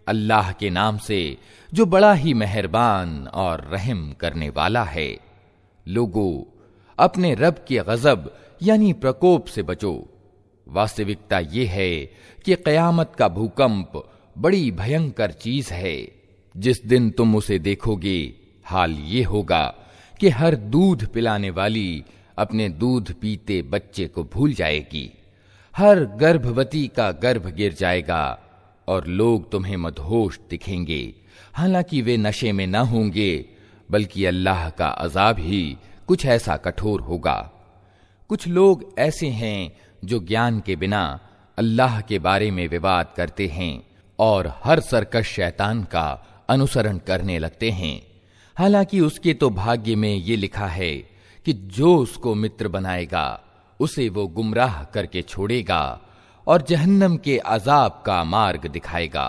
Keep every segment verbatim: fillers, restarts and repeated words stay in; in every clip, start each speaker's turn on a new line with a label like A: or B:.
A: अल्लाह के नाम से जो बड़ा ही मेहरबान और रहम करने वाला है। लोगों, अपने रब के गजब यानी प्रकोप से बचो। वास्तविकता ये है कि क़यामत का भूकंप बड़ी भयंकर चीज है। जिस दिन तुम उसे देखोगे, हाल ये होगा कि हर दूध पिलाने वाली अपने दूध पीते बच्चे को भूल जाएगी, हर गर्भवती का गर्भ गिर जाएगा और लोग तुम्हें मदहोश दिखेंगे, हालांकि वे नशे में न होंगे, बल्कि अल्लाह का अजाब ही कुछ ऐसा कठोर होगा। कुछ लोग ऐसे हैं जो ज्ञान के बिना अल्लाह के बारे में विवाद करते हैं और हर सरकश शैतान का अनुसरण करने लगते हैं, हालांकि उसके तो भाग्य में ये लिखा है कि जो उसको मित्र बनाएगा उसे वो गुमराह करके छोड़ेगा और जहन्नम के अजाब का मार्ग दिखाएगा।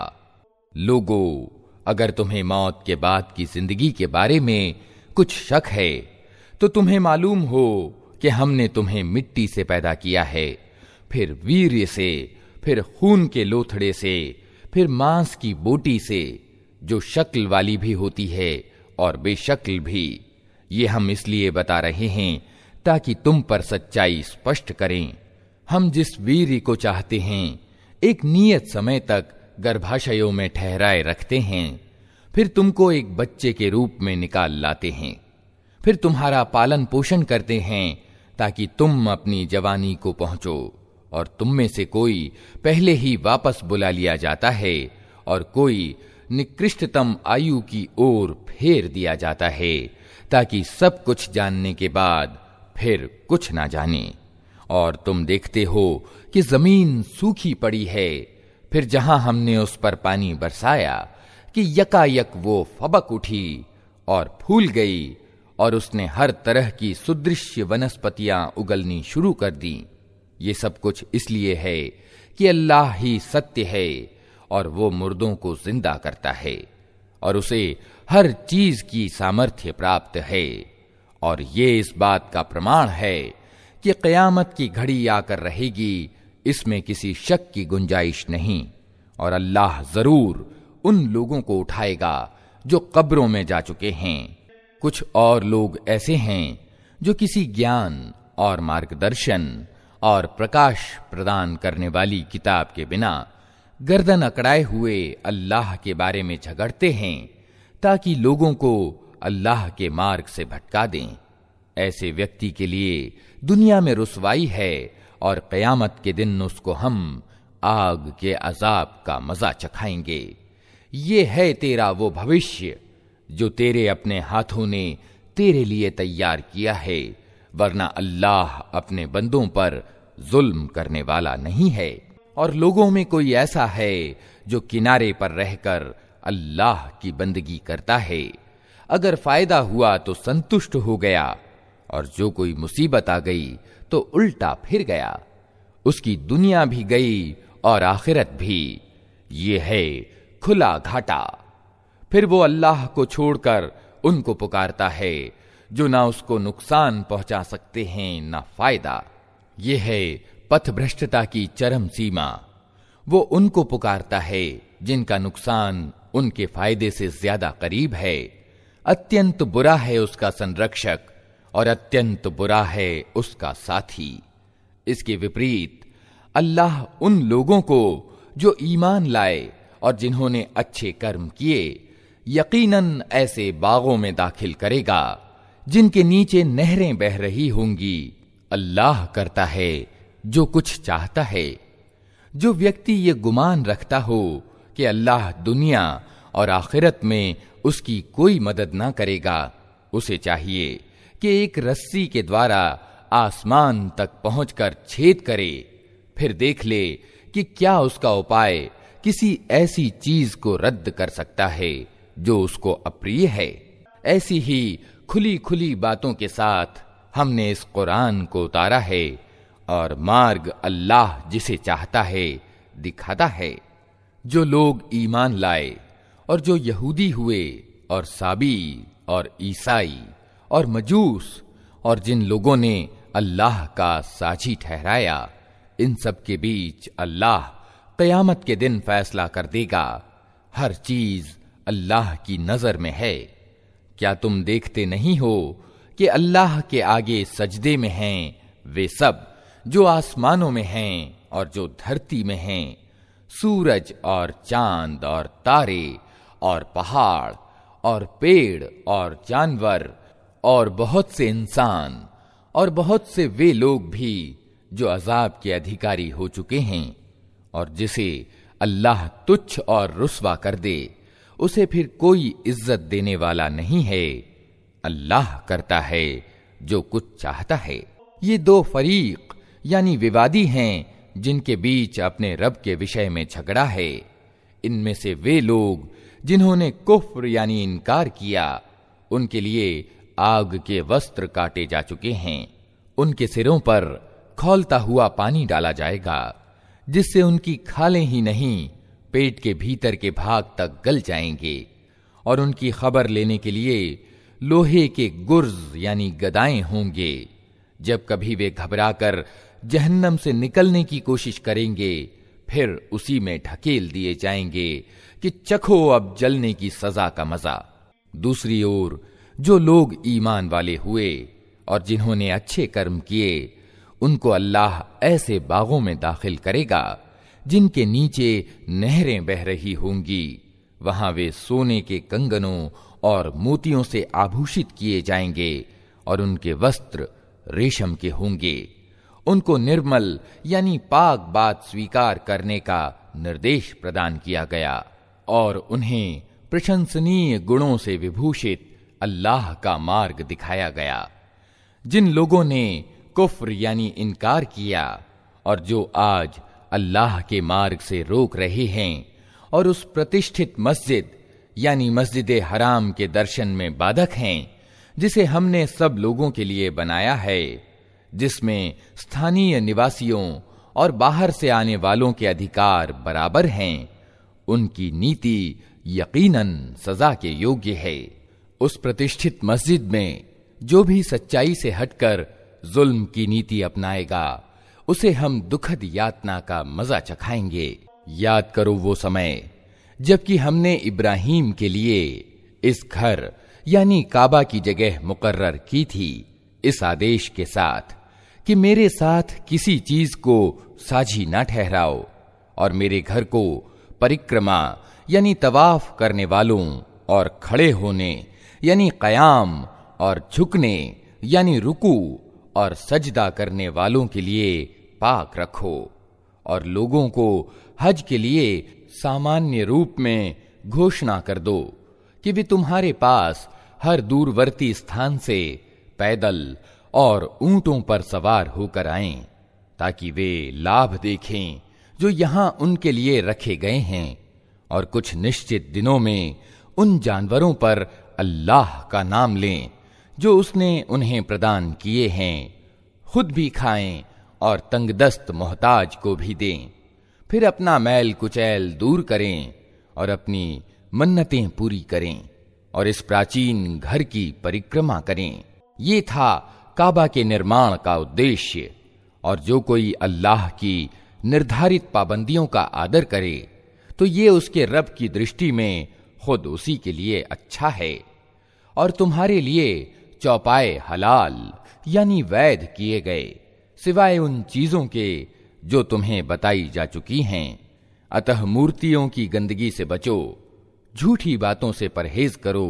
A: लोगों, अगर तुम्हें मौत के बाद की जिंदगी के बारे में कुछ शक है तो तुम्हें मालूम हो कि हमने तुम्हें मिट्टी से पैदा किया है, फिर वीर्य से, फिर खून के लोथड़े से, फिर मांस की बोटी से, जो शक्ल वाली भी होती है और बेशक्ल भी। ये हम इसलिए बता रहे हैं ताकि तुम पर सच्चाई स्पष्ट करें। हम जिस वीर्य को चाहते हैं एक नियत समय तक गर्भाशयों में ठहराए रखते हैं, फिर तुमको एक बच्चे के रूप में निकाल लाते हैं, फिर तुम्हारा पालन पोषण करते हैं ताकि तुम अपनी जवानी को पहुंचो, और तुम में से कोई पहले ही वापस बुला लिया जाता है और कोई निकृष्टतम आयु की ओर फेर दिया जाता है ताकि सब कुछ जानने के बाद फिर कुछ ना जाने। और तुम देखते हो कि जमीन सूखी पड़ी है, फिर जहां हमने उस पर पानी बरसाया कि यकायक वो फबक उठी और फूल गई और उसने हर तरह की सुदृश्य वनस्पतियां उगलनी शुरू कर दी। ये सब कुछ इसलिए है कि अल्लाह ही सत्य है और वो मुर्दों को जिंदा करता है और उसे हर चीज की सामर्थ्य प्राप्त है। और ये इस बात का प्रमाण है कि क़यामत की घड़ी आकर रहेगी, इसमें किसी शक की गुंजाइश नहीं। और अल्लाह जरूर उन लोगों को उठाएगा जो कब्रों में जा चुके हैं। कुछ और लोग ऐसे हैं जो किसी ज्ञान और मार्गदर्शन और प्रकाश प्रदान करने वाली किताब के बिना गर्दन अकड़ाए हुए अल्लाह के बारे में झगड़ते हैं ताकि लोगों को अल्लाह के मार्ग से भटका दें। ऐसे व्यक्ति के लिए दुनिया में रुसवाई है और क़यामत के दिन उसको हम आग के अजाब का मजा चखाएंगे। ये है तेरा वो भविष्य जो तेरे अपने हाथों ने तेरे लिए तैयार किया है, वरना अल्लाह अपने बंदों पर जुल्म करने वाला नहीं है। और लोगों में कोई ऐसा है जो किनारे पर रहकर अल्लाह की बंदगी करता है, अगर फायदा हुआ तो संतुष्ट हो गया, और जो कोई मुसीबत आ गई तो उल्टा फिर गया। उसकी दुनिया भी गई और आखिरत भी। ये है खुला घाटा। फिर वो अल्लाह को छोड़कर उनको पुकारता है जो ना उसको नुकसान पहुंचा सकते हैं ना फायदा। ये है पथभ्रष्टता की चरम सीमा। वो उनको पुकारता है जिनका नुकसान उनके फायदे से ज्यादा करीब है। अत्यंत बुरा है उसका संरक्षक और अत्यंत बुरा है उसका साथी। इसके विपरीत अल्लाह उन लोगों को जो ईमान लाए और जिन्होंने अच्छे कर्म किए यकीनन ऐसे बागों में दाखिल करेगा जिनके नीचे नहरें बह रही होंगी। अल्लाह करता है जो कुछ चाहता है। जो व्यक्ति ये गुमान रखता हो कि अल्लाह दुनिया और आखिरत में उसकी कोई मदद ना करेगा, उसे चाहिए कि एक रस्सी के द्वारा आसमान तक पहुंचकर छेद करे, फिर देख ले कि क्या उसका उपाय किसी ऐसी चीज को रद्द कर सकता है जो उसको अप्रिय है। ऐसी ही खुली खुली बातों के साथ हमने इस कुरान को उतारा है और मार्ग अल्लाह जिसे चाहता है दिखाता है। जो लोग ईमान लाए और जो यहूदी हुए और साबी और ईसाई और मजूस और जिन लोगों ने अल्लाह का साझी ठहराया, इन सब के बीच अल्लाह क़यामत के दिन फैसला कर देगा हर चीज अल्लाह की नजर में है। क्या तुम देखते नहीं हो कि अल्लाह के आगे सजदे में हैं वे सब जो आसमानों में हैं और जो धरती में हैं, सूरज और चांद और तारे और पहाड़ और पेड़ और जानवर और बहुत से इंसान और बहुत से वे लोग भी जो अजाब के अधिकारी हो चुके हैं। और जिसे अल्लाह तुच्छ और रुस्वा कर दे उसे फिर कोई इज्जत देने वाला नहीं है। अल्लाह करता है जो कुछ चाहता है। ये दो फरीक यानी विवादी हैं जिनके बीच अपने रब के विषय में झगड़ा है। इनमें से वे लोग जिन्होंने कुफ्र यानी इनकार किया, उनके लिए आग के वस्त्र काटे जा चुके हैं। उनके सिरों पर खौलता हुआ पानी डाला जाएगा जिससे उनकी खालें ही नहीं पेट के भीतर के भाग तक गल जाएंगे। और उनकी खबर लेने के लिए लोहे के गुर्ज यानी गदाएं होंगे। जब कभी वे घबराकर जहन्नम से निकलने की कोशिश करेंगे फिर उसी में ढकेल दिए जाएंगे कि चखो अब जलने की सजा का मजा। दूसरी ओर जो लोग ईमान वाले हुए और जिन्होंने अच्छे कर्म किए, उनको अल्लाह ऐसे बागों में दाखिल करेगा जिनके नीचे नहरें बह रही होंगी। वहां वे सोने के कंगनों और मोतियों से आभूषित किए जाएंगे और उनके वस्त्र रेशम के होंगे। उनको निर्मल यानी पाक बात स्वीकार करने का निर्देश प्रदान किया गया और उन्हें प्रशंसनीय गुणों से विभूषित अल्लाह का मार्ग दिखाया गया। जिन लोगों ने कुफ्र यानी इनकार किया और जो आज अल्लाह के मार्ग से रोक रहे हैं और उस प्रतिष्ठित मस्जिद यानी मस्जिद हराम के दर्शन में बाधक हैं जिसे हमने सब लोगों के लिए बनाया है, जिसमें स्थानीय निवासियों और बाहर से आने वालों के अधिकार बराबर हैं, उनकी नीति यकीनन सजा के योग्य है। उस प्रतिष्ठित मस्जिद में जो भी सच्चाई से हटकर जुल्म की नीति अपनाएगा उसे हम दुखद यातना का मजा चखाएंगे। याद करो वो समय जबकि हमने इब्राहीम के लिए इस घर यानी काबा की जगह मुकर्रर की थी इस आदेश के साथ कि मेरे साथ किसी चीज को साझी ना ठहराओ और मेरे घर को परिक्रमा यानी तवाफ करने वालों और खड़े होने यानी कयाम और झुकने यानी रुकू और सजदा करने वालों के लिए पाक रखो। और लोगों को हज के लिए सामान्य रूप में घोषणा कर दो कि वे तुम्हारे पास हर दूरवर्ती स्थान से पैदल और ऊंटों पर सवार होकर आएं, ताकि वे लाभ देखें जो यहां उनके लिए रखे गए हैं। और कुछ निश्चित दिनों में उन जानवरों पर अल्लाह का नाम लें जो उसने उन्हें प्रदान किए हैं, खुद भी खाएं और तंगदस्त मोहताज को भी दें। फिर अपना मैल कुचैल दूर करें और अपनी मन्नतें पूरी करें और इस प्राचीन घर की परिक्रमा करें। ये था काबा के निर्माण का उद्देश्य। और जो कोई अल्लाह की निर्धारित पाबंदियों का आदर करे तो ये उसके रब की दृष्टि में खुद उसी के लिए अच्छा है। और तुम्हारे लिए चौपाए हलाल यानी वैध किए गए सिवाय उन चीजों के जो तुम्हें बताई जा चुकी हैं। अतः मूर्तियों की गंदगी से बचो, झूठी बातों से परहेज करो,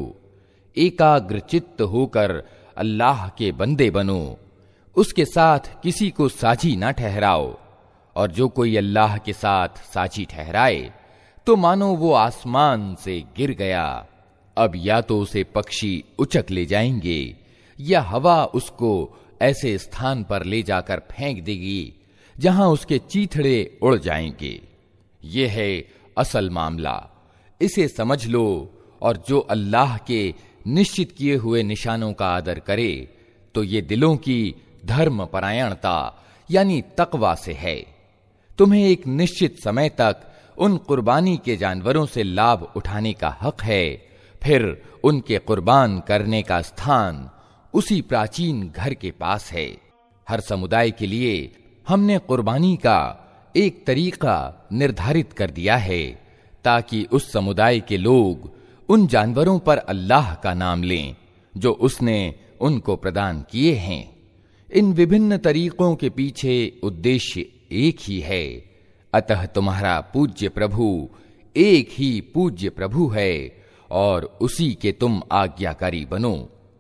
A: एकाग्र चित्त होकर अल्लाह के बंदे बनो, उसके साथ किसी को साझी ना ठहराओ। और जो कोई अल्लाह के साथ साझी ठहराए तो मानो वो आसमान से गिर गया। अब या तो उसे पक्षी उचक ले जाएंगे या हवा उसको ऐसे स्थान पर ले जाकर फेंक देगी जहां उसके चीथड़े उड़ जाएंगे। ये है असल मामला, इसे समझ लो। और जो अल्लाह के निश्चित किए हुए निशानों का आदर करे तो ये दिलों की धर्म परायणता यानी तकवा से है। तुम्हें एक निश्चित समय तक उन कुर्बानी के जानवरों से लाभ उठाने का हक है, फिर उनके कुर्बान करने का स्थान उसी प्राचीन घर के पास है। हर समुदाय के लिए हमने कुर्बानी का एक तरीका निर्धारित कर दिया है ताकि उस समुदाय के लोग उन जानवरों पर अल्लाह का नाम लें जो उसने उनको प्रदान किए हैं। इन विभिन्न तरीकों के पीछे उद्देश्य एक ही है, अतः तुम्हारा पूज्य प्रभु एक ही पूज्य प्रभु है और उसी के तुम आज्ञाकारी बनो।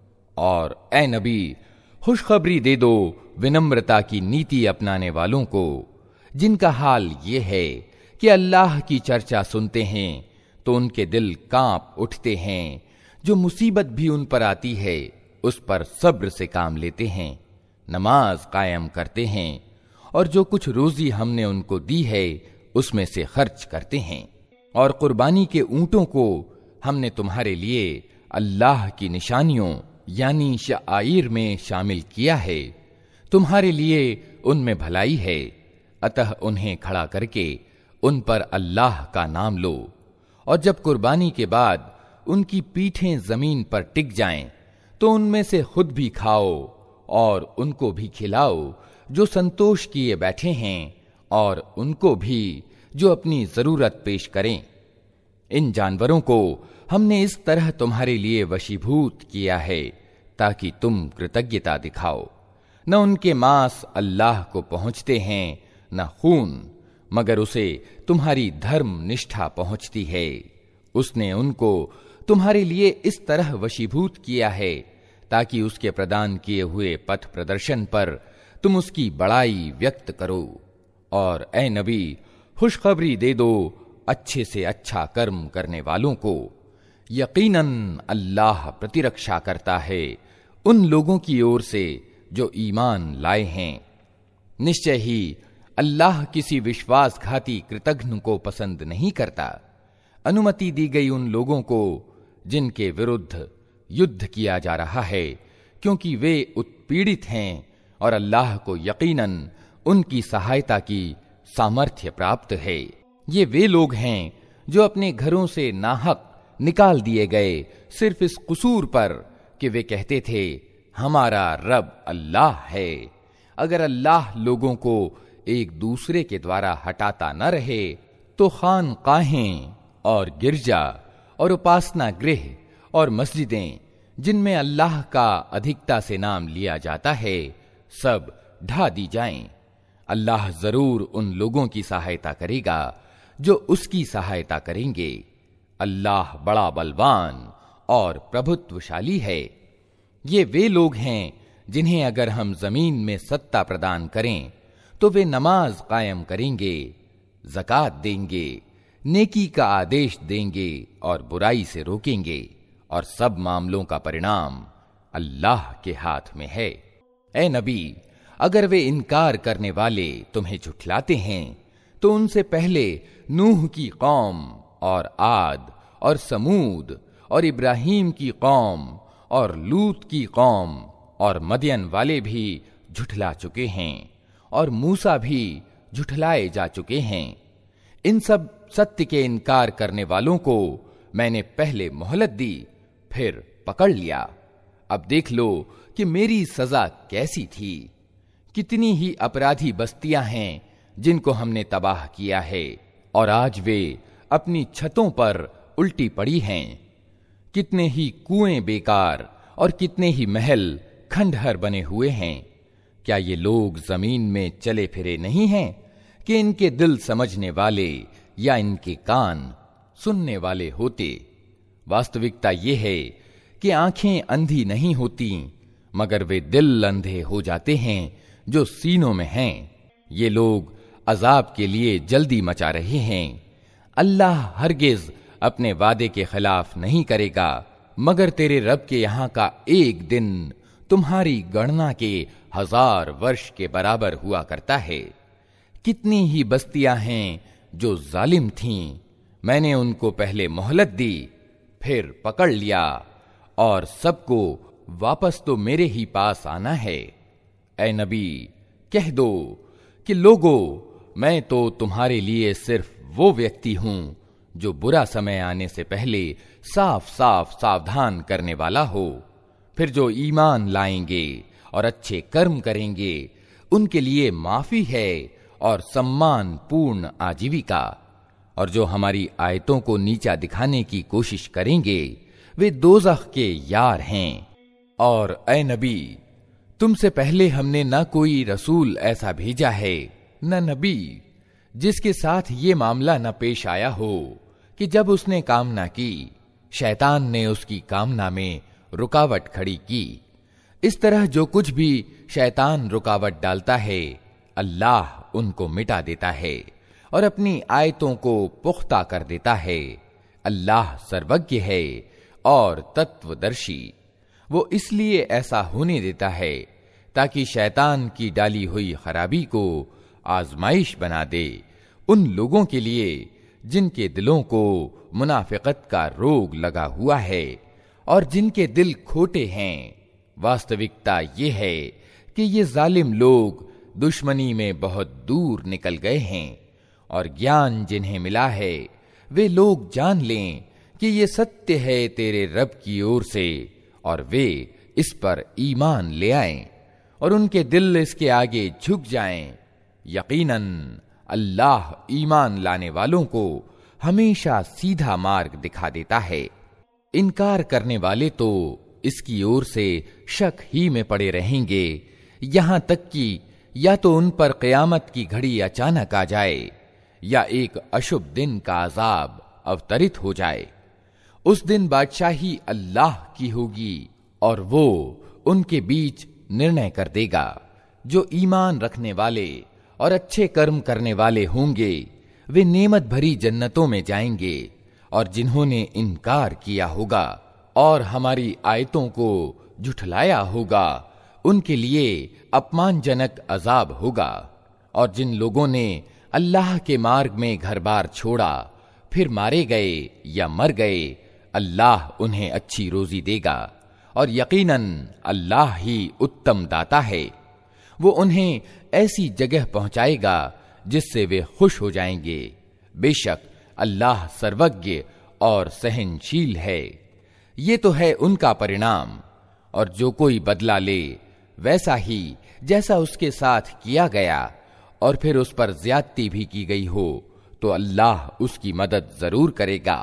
A: और ए नबी, खुशखबरी दे दो विनम्रता की नीति अपनाने वालों को, जिनका हाल ये है कि अल्लाह की चर्चा सुनते हैं तो उनके दिल कांप उठते हैं, जो मुसीबत भी उन पर आती है उस पर सब्र से काम लेते हैं, नमाज कायम करते हैं और जो कुछ रोजी हमने उनको दी है उसमें से खर्च करते हैं। और कुर्बानी के ऊंटों को हमने तुम्हारे लिए अल्लाह की निशानियों यानी शाइर में शामिल किया है। तुम्हारे लिए उनमें भलाई है, अतः उन्हें खड़ा करके उन पर अल्लाह का नाम लो। और जब कुर्बानी के बाद उनकी पीठें जमीन पर टिक जाएं, तो उनमें से खुद भी खाओ और उनको भी खिलाओ जो संतोष किए बैठे हैं, और उनको भी जो अपनी जरूरत पेश करें। इन जानवरों को हमने इस तरह तुम्हारे लिए वशीभूत किया है ताकि तुम कृतज्ञता दिखाओ। न उनके मांस अल्लाह को पहुंचते हैं, न खून, मगर उसे तुम्हारी धर्म निष्ठा पहुंचती है। उसने उनको तुम्हारे लिए इस तरह वशीभूत किया है ताकि उसके प्रदान किए हुए पथ प्रदर्शन पर तुम उसकी बड़ाई व्यक्त करो। और ए नबी, खुशखबरी दे दो अच्छे से अच्छा कर्म करने वालों को, यकीनन अल्लाह प्रतिरक्षा करता है उन लोगों की ओर से जो ईमान लाए हैं। निश्चय ही अल्लाह किसी विश्वासघाती कृतघ्न को पसंद नहीं करता। अनुमति दी गई उन लोगों को जिनके विरुद्ध युद्ध किया जा रहा है, क्योंकि वे उत्पीड़ित हैं और अल्लाह को यकीनन उनकी सहायता की सामर्थ्य प्राप्त है। ये वे लोग हैं जो अपने घरों से नाहक निकाल दिए गए सिर्फ इस कसूर पर कि वे कहते थे हमारा रब अल्लाह है। अगर अल्लाह लोगों को एक दूसरे के द्वारा हटाता न रहे तो खानकाहें और गिरजा और उपासना गृह और मस्जिदें जिनमें अल्लाह का अधिकता से नाम लिया जाता है सब ढा दी जाएं। अल्लाह जरूर उन लोगों की सहायता करेगा जो उसकी सहायता करेंगे। अल्लाह बड़ा बलवान और प्रभुत्वशाली है। ये वे लोग हैं जिन्हें अगर हम जमीन में सत्ता प्रदान करें तो वे नमाज कायम करेंगे, ज़कात देंगे, नेकी का आदेश देंगे और बुराई से रोकेंगे, और सब मामलों का परिणाम अल्लाह के हाथ में है। ए नबी, अगर वे इनकार करने वाले तुम्हें झुठलाते हैं तो उनसे पहले नूह की कौम और आद और समूद और इब्राहीम की कौम और लूत की कौम और मदियन वाले भी झुठला चुके हैं, और मूसा भी झुठलाए जा चुके हैं। इन सब सत्य के इनकार करने वालों को मैंने पहले मोहलत दी, फिर पकड़ लिया। अब देख लो कि मेरी सजा कैसी थी। कितनी ही अपराधी बस्तियां हैं जिनको हमने तबाह किया है, और आज वे अपनी छतों पर उल्टी पड़ी हैं। कितने ही कुएं बेकार और कितने ही महल खंडहर बने हुए हैं। क्या ये लोग जमीन में चले फिरे नहीं हैं कि इनके दिल समझने वाले या इनके कान सुनने वाले होते? वास्तविकता ये है कि आंखें अंधी नहीं होती, मगर वे दिल अंधे हो जाते हैं जो सीनों में हैं। ये लोग अजाब के लिए जल्दी मचा रहे हैं। अल्लाह हरगिज अपने वादे के खिलाफ नहीं करेगा, मगर तेरे रब के यहां का एक दिन तुम्हारी गणना के हजार वर्ष के बराबर हुआ करता है। कितनी ही बस्तियां हैं जो जालिम थीं, मैंने उनको पहले मोहलत दी, फिर पकड़ लिया, और सबको वापस तो मेरे ही पास आना है। ऐ नबी, कह दो कि लोगो, मैं तो तुम्हारे लिए सिर्फ वो व्यक्ति हूं जो बुरा समय आने से पहले साफ साफ सावधान करने वाला हो। फिर जो ईमान लाएंगे और अच्छे कर्म करेंगे उनके लिए माफी है और सम्मान पूर्ण आजीविका। और जो हमारी आयतों को नीचा दिखाने की कोशिश करेंगे वे दोज़ख के यार हैं। और ए नबी, तुमसे पहले हमने न कोई रसूल ऐसा भेजा है न नबी जिसके साथ ये मामला न पेश आया हो कि जब उसने कामना की शैतान ने उसकी कामना में रुकावट खड़ी की। इस तरह जो कुछ भी शैतान रुकावट डालता है अल्लाह उनको मिटा देता है और अपनी आयतों को पुख्ता कर देता है। अल्लाह सर्वज्ञ है और तत्वदर्शी। वो इसलिए ऐसा होने देता है ताकि शैतान की डाली हुई खराबी को आजमाइश बना दे उन लोगों के लिए जिनके दिलों को मुनाफिकत का रोग लगा हुआ है और जिनके दिल खोटे हैं। वास्तविकता ये है कि ये जालिम लोग दुश्मनी में बहुत दूर निकल गए हैं और ज्ञान जिन्हें मिला है वे लोग जान लें कि ये सत्य है तेरे रब की ओर से और वे इस पर ईमान ले आएं और उनके दिल इसके आगे झुक जाएं। यकीनन अल्लाह ईमान लाने वालों को हमेशा सीधा मार्ग दिखा देता है। इनकार करने वाले तो इसकी ओर से शक ही में पड़े रहेंगे यहां तक कि या तो उन पर क़यामत की घड़ी अचानक आ जाए या एक अशुभ दिन का अजाब अवतरित हो जाए। उस दिन बादशाही अल्लाह की होगी और वो उनके बीच निर्णय कर देगा। जो ईमान रखने वाले और अच्छे कर्म करने वाले होंगे वे नेमत भरी जन्नतों में जाएंगे और जिन्होंने इनकार किया होगा और हमारी आयतों को झुठलाया होगा उनके लिए अपमानजनक अजाब होगा। और जिन लोगों ने अल्लाह के मार्ग में घर बार छोड़ा फिर मारे गए या मर गए अल्लाह उन्हें अच्छी रोजी देगा और यकीनन अल्लाह ही उत्तम दाता है। वो उन्हें ऐसी जगह पहुंचाएगा जिससे वे खुश हो जाएंगे। बेशक अल्लाह सर्वज्ञ और सहनशील है। ये तो है उनका परिणाम। और जो कोई बदला ले वैसा ही जैसा उसके साथ किया गया और फिर उस पर ज्यादती भी की गई हो तो अल्लाह उसकी मदद जरूर करेगा।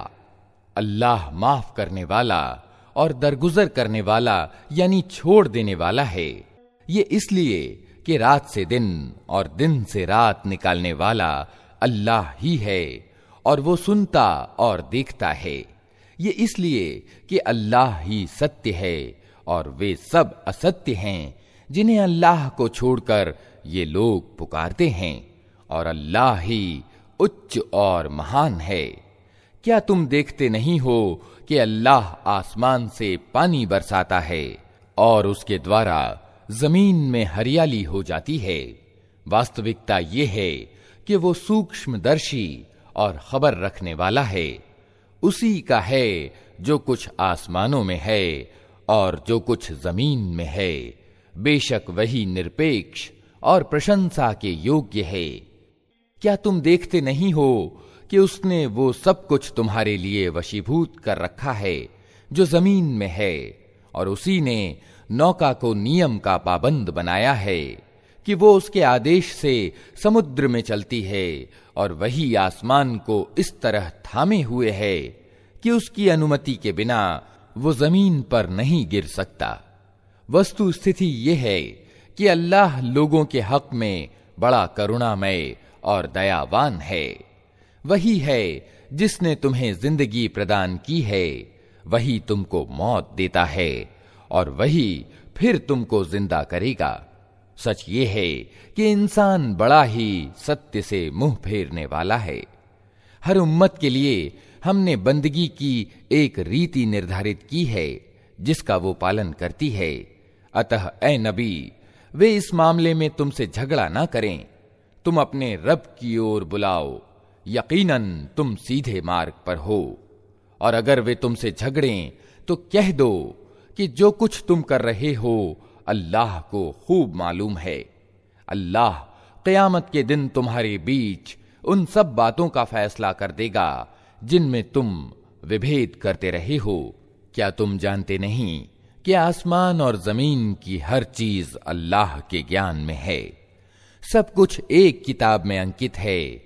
A: अल्लाह माफ करने वाला और दरगुजर करने वाला यानी छोड़ देने वाला है। ये इसलिए कि रात से दिन और दिन से रात निकालने वाला अल्लाह ही है और वो सुनता और देखता है। ये इसलिए कि अल्लाह ही सत्य है और वे सब असत्य हैं जिन्हें अल्लाह को छोड़कर ये लोग पुकारते हैं और अल्लाह ही उच्च और महान है। क्या तुम देखते नहीं हो कि अल्लाह आसमान से पानी बरसाता है और उसके द्वारा जमीन में हरियाली हो जाती है। वास्तविकता ये है कि वो सूक्ष्मदर्शी और खबर रखने वाला है। उसी का है जो कुछ आसमानों में है और जो कुछ जमीन में है। बेशक वही निरपेक्ष और प्रशंसा के योग्य है। क्या तुम देखते नहीं हो कि उसने वो सब कुछ तुम्हारे लिए वशीभूत कर रखा है जो जमीन में है और उसी ने नौका को नियम का पाबंद बनाया है कि वो उसके आदेश से समुद्र में चलती है और वही आसमान को इस तरह थामे हुए है कि उसकी अनुमति के बिना वो जमीन पर नहीं गिर सकता। वस्तु स्थिति ये है कि अल्लाह लोगों के हक में बड़ा करुणामय और दयावान है। वही है जिसने तुम्हें जिंदगी प्रदान की है, वही तुमको मौत देता है और वही फिर तुमको जिंदा करेगा। सच ये है कि इंसान बड़ा ही सत्य से मुंह फेरने वाला है। हर उम्मत के लिए हमने बंदगी की एक रीति निर्धारित की है जिसका वो पालन करती है। अतः ए नबी, वे इस मामले में तुमसे झगड़ा ना करें। तुम अपने रब की ओर बुलाओ, यकीनन तुम सीधे मार्ग पर हो। और अगर वे तुमसे झगड़ें तो कह दो कि जो कुछ तुम कर रहे हो अल्लाह को खूब मालूम है। अल्लाह क़यामत के दिन तुम्हारे बीच उन सब बातों का फैसला कर देगा जिनमें तुम विभेद करते रहे हो। क्या तुम जानते नहीं कि आसमान और जमीन की हर चीज अल्लाह के ज्ञान में है। सब कुछ एक किताब में अंकित है।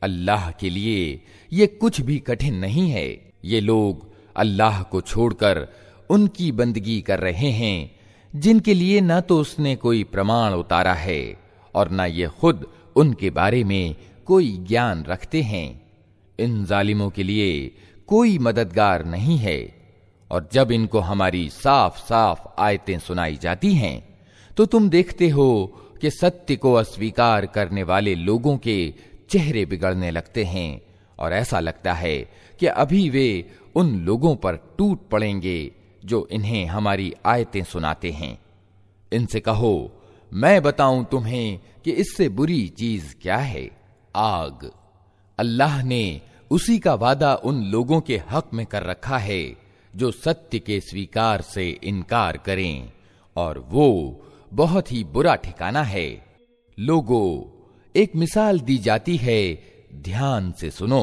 A: अल्लाह के लिए ये कुछ भी कठिन नहीं है। ये लोग अल्लाह को छोड़कर उनकी बंदगी कर रहे हैं जिनके लिए न तो उसने कोई प्रमाण उतारा है और न ये खुद उनके बारे में कोई ज्ञान रखते हैं। इन जालिमों के लिए कोई मददगार नहीं है। और जब इनको हमारी साफ साफ आयतें सुनाई जाती हैं तो तुम देखते हो कि सत्य को अस्वीकार करने वाले लोगों के चेहरे बिगड़ने लगते हैं और ऐसा लगता है कि अभी वे उन लोगों पर टूट पड़ेंगे जो इन्हें हमारी आयतें सुनाते हैं। इनसे कहो, मैं बताऊं तुम्हें कि इससे बुरी चीज क्या है? आग। अल्लाह ने उसी का वादा उन लोगों के हक में कर रखा है जो सत्य के स्वीकार से इनकार करें, और वो बहुत ही बुरा ठिकाना है। लोगों, एक मिसाल दी जाती है, ध्यान से सुनो।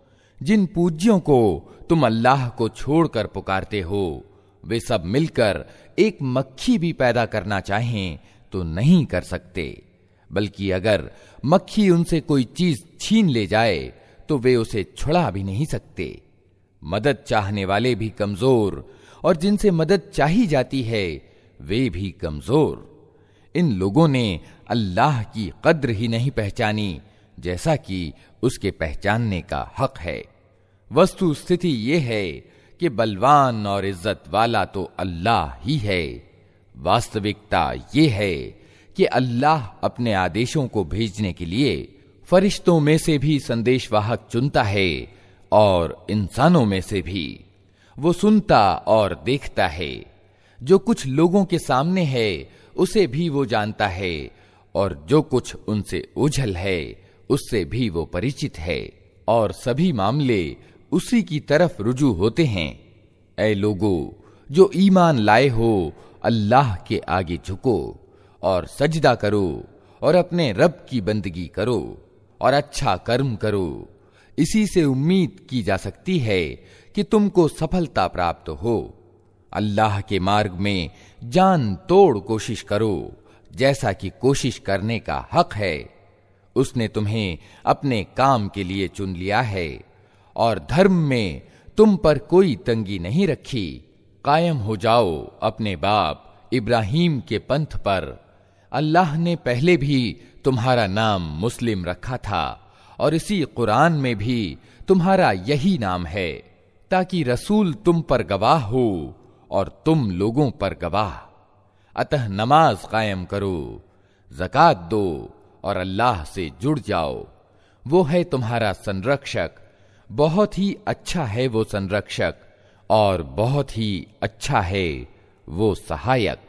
A: जिन पूज्यों को तुम अल्लाह को छोड़कर पुकारते हो, वे सब मिलकर एक मक्खी भी पैदा करना चाहें तो नहीं कर सकते, बल्कि अगर मक्खी उनसे कोई चीज छीन ले जाए तो वे उसे छुड़ा भी नहीं सकते। मदद चाहने वाले भी कमजोर और जिनसे मदद चाही जाती है वे भी कमजोर। इन लोगों ने अल्लाह की कद्र ही नहीं पहचानी जैसा कि उसके पहचानने का हक है। वस्तु स्थिति ये है कि बलवान और इज्जत वाला तो अल्लाह ही है। वास्तविकता ये है कि अल्लाह अपने आदेशों को भेजने के लिए फरिश्तों में से भी संदेशवाहक चुनता है और इंसानों में से भी। वो सुनता और देखता है। जो कुछ लोगों के सामने है उसे भी वो जानता है, और जो कुछ उनसे ओझल है उससे भी वो परिचित है, और सभी मामले उसी की तरफ रुजू होते हैं। ऐ लोगों, जो ईमान लाए हो, अल्लाह के आगे झुको और सजदा करो और अपने रब की बंदगी करो और अच्छा कर्म करो। इसी से उम्मीद की जा सकती है कि तुमको सफलता प्राप्त हो। अल्लाह के मार्ग में जान तोड़ कोशिश करो, जैसा कि कोशिश करने का हक है। उसने तुम्हें अपने काम के लिए चुन लिया है और धर्म में तुम पर कोई तंगी नहीं रखी। कायम हो जाओ अपने बाप इब्राहिम के पंथ पर। अल्लाह ने पहले भी तुम्हारा नाम मुस्लिम रखा था और इसी कुरान में भी तुम्हारा यही नाम है, ताकि रसूल तुम पर गवाह हो और तुम लोगों पर गवाह। अतः नमाज कायम करो, ज़कात दो और अल्लाह से जुड़ जाओ। वो है तुम्हारा संरक्षक, बहुत ही अच्छा है वो संरक्षक और बहुत ही अच्छा है वो सहायक।